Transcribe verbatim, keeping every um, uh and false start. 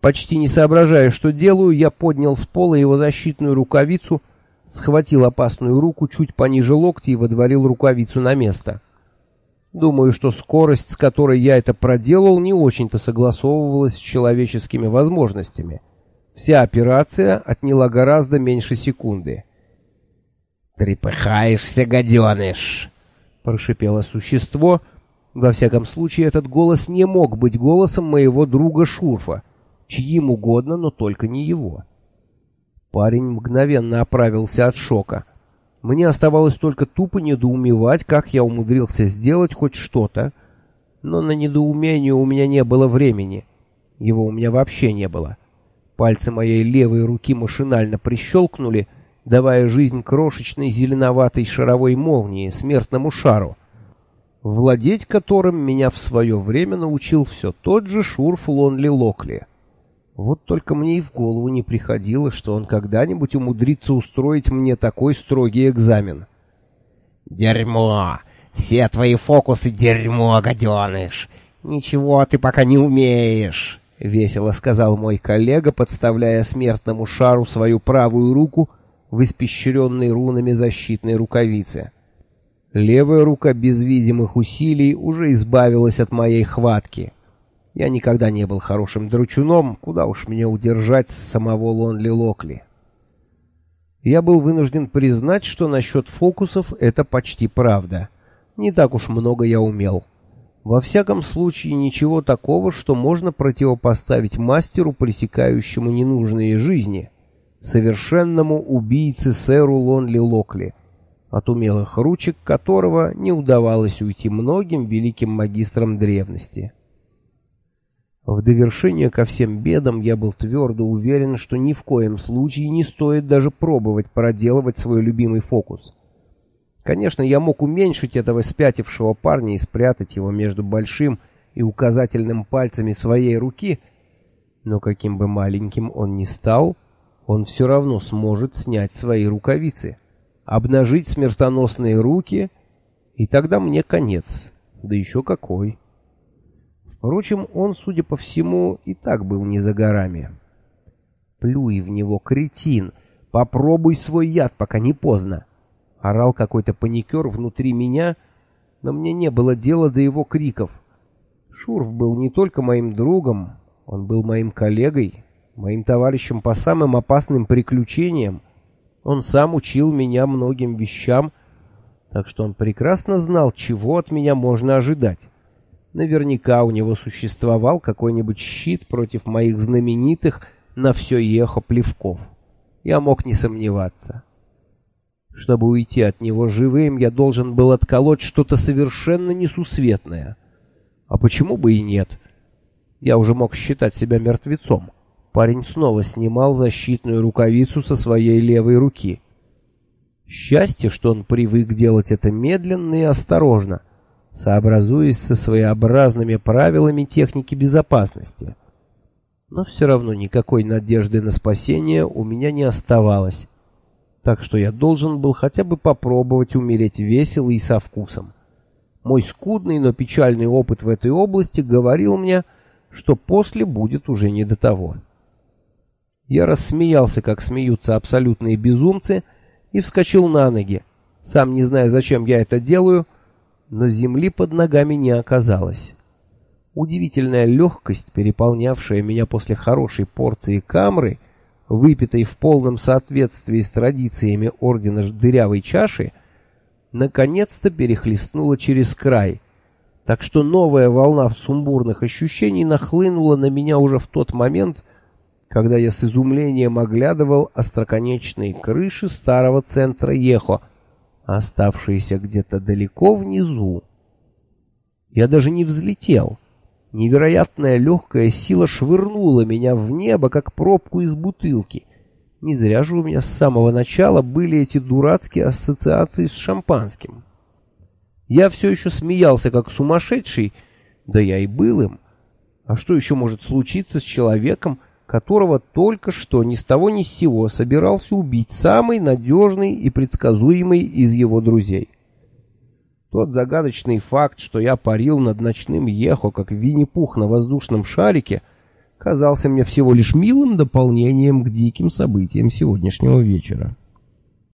Почти не соображая, что делаю, я поднял с пола его защитную рукавицу, схватил опасную руку чуть пониже локтя и водворил рукавицу на место. Думаю, что скорость, с которой я это проделал, не очень-то согласовывалась с человеческими возможностями. Вся операция отняла гораздо меньше секунды. «Трепыхаешься, гаденыш!» — прошипело существо. Во всяком случае, этот голос не мог быть голосом моего друга Шурфа, чьим угодно, но только не его. Парень мгновенно оправился от шока. Мне оставалось только тупо недоумевать, как я умудрился сделать хоть что-то, но на недоумение у меня не было времени. Его у меня вообще не было. Пальцы моей левой руки машинально прищелкнули, давая жизнь крошечной зеленоватой шаровой молнии, смертному шару, владеть которым меня в свое время научил все тот же Шурф Лонли Локли. Вот только мне и в голову не приходило, что он когда-нибудь умудрится устроить мне такой строгий экзамен. «Дерьмо! Все твои фокусы — дерьмо, гаденыш! Ничего ты пока не умеешь!» — весело сказал мой коллега, подставляя смертному шару свою правую руку в испещренной рунами защитной рукавице. Левая рука без видимых усилий уже избавилась от моей хватки. Я никогда не был хорошим драчуном, куда уж мне удержать самого Лонли Локли. Я был вынужден признать, что насчет фокусов это почти правда. Не так уж много я умел. Во всяком случае, ничего такого, что можно противопоставить мастеру, пресекающему ненужные жизни, совершенному убийце сэру Лонли Локли, от умелых ручек которого не удавалось уйти многим великим магистрам древности. В довершение ко всем бедам я был твердо уверен, что ни в коем случае не стоит даже пробовать проделывать свой любимый фокус. Конечно, я мог уменьшить этого спятившего парня и спрятать его между большим и указательным пальцами своей руки, но каким бы маленьким он ни стал, он все равно сможет снять свои рукавицы, обнажить смертоносные руки, и тогда мне конец, да еще какой. Впрочем, он, судя по всему, и так был не за горами. «Плюй в него, кретин! Попробуй свой яд, пока не поздно!» Орал какой-то паникер внутри меня, но мне не было дела до его криков. Шурф был не только моим другом, он был моим коллегой, моим товарищем по самым опасным приключениям. Он сам учил меня многим вещам, так что он прекрасно знал, чего от меня можно ожидать. Наверняка у него существовал какой-нибудь щит против моих знаменитых на все ехо плевков. Я мог не сомневаться. Чтобы уйти от него живым, я должен был отколоть что-то совершенно несусветное. А почему бы и нет? Я уже мог считать себя мертвецом. Парень снова снимал защитную рукавицу со своей левой руки. Счастье, что он привык делать это медленно и осторожно, сообразуясь со своеобразными правилами техники безопасности. Но все равно никакой надежды на спасение у меня не оставалось, так что я должен был хотя бы попробовать умереть весело и со вкусом. Мой скудный, но печальный опыт в этой области говорил мне, что после будет уже не до того. Я рассмеялся, как смеются абсолютные безумцы, и вскочил на ноги, сам не зная, зачем я это делаю, но земли под ногами не оказалось. Удивительная легкость, переполнявшая меня после хорошей порции камры, выпитой в полном соответствии с традициями ордена дырявой чаши, наконец-то перехлестнула через край, так что новая волна сумбурных ощущений нахлынула на меня уже в тот момент, когда я с изумлением оглядывал остроконечные крыши старого центра Ехо, оставшиеся где-то далеко внизу. Я даже не взлетел. Невероятная легкая сила швырнула меня в небо, как пробку из бутылки. Не зря же у меня с самого начала были эти дурацкие ассоциации с шампанским. Я все еще смеялся, как сумасшедший, да я и был им. А что еще может случиться с человеком, которого только что ни с того ни с сего собирался убить самый надежный и предсказуемый из его друзей? Тот загадочный факт, что я парил над ночным Ехо, как Винни-Пух на воздушном шарике, казался мне всего лишь милым дополнением к диким событиям сегодняшнего вечера.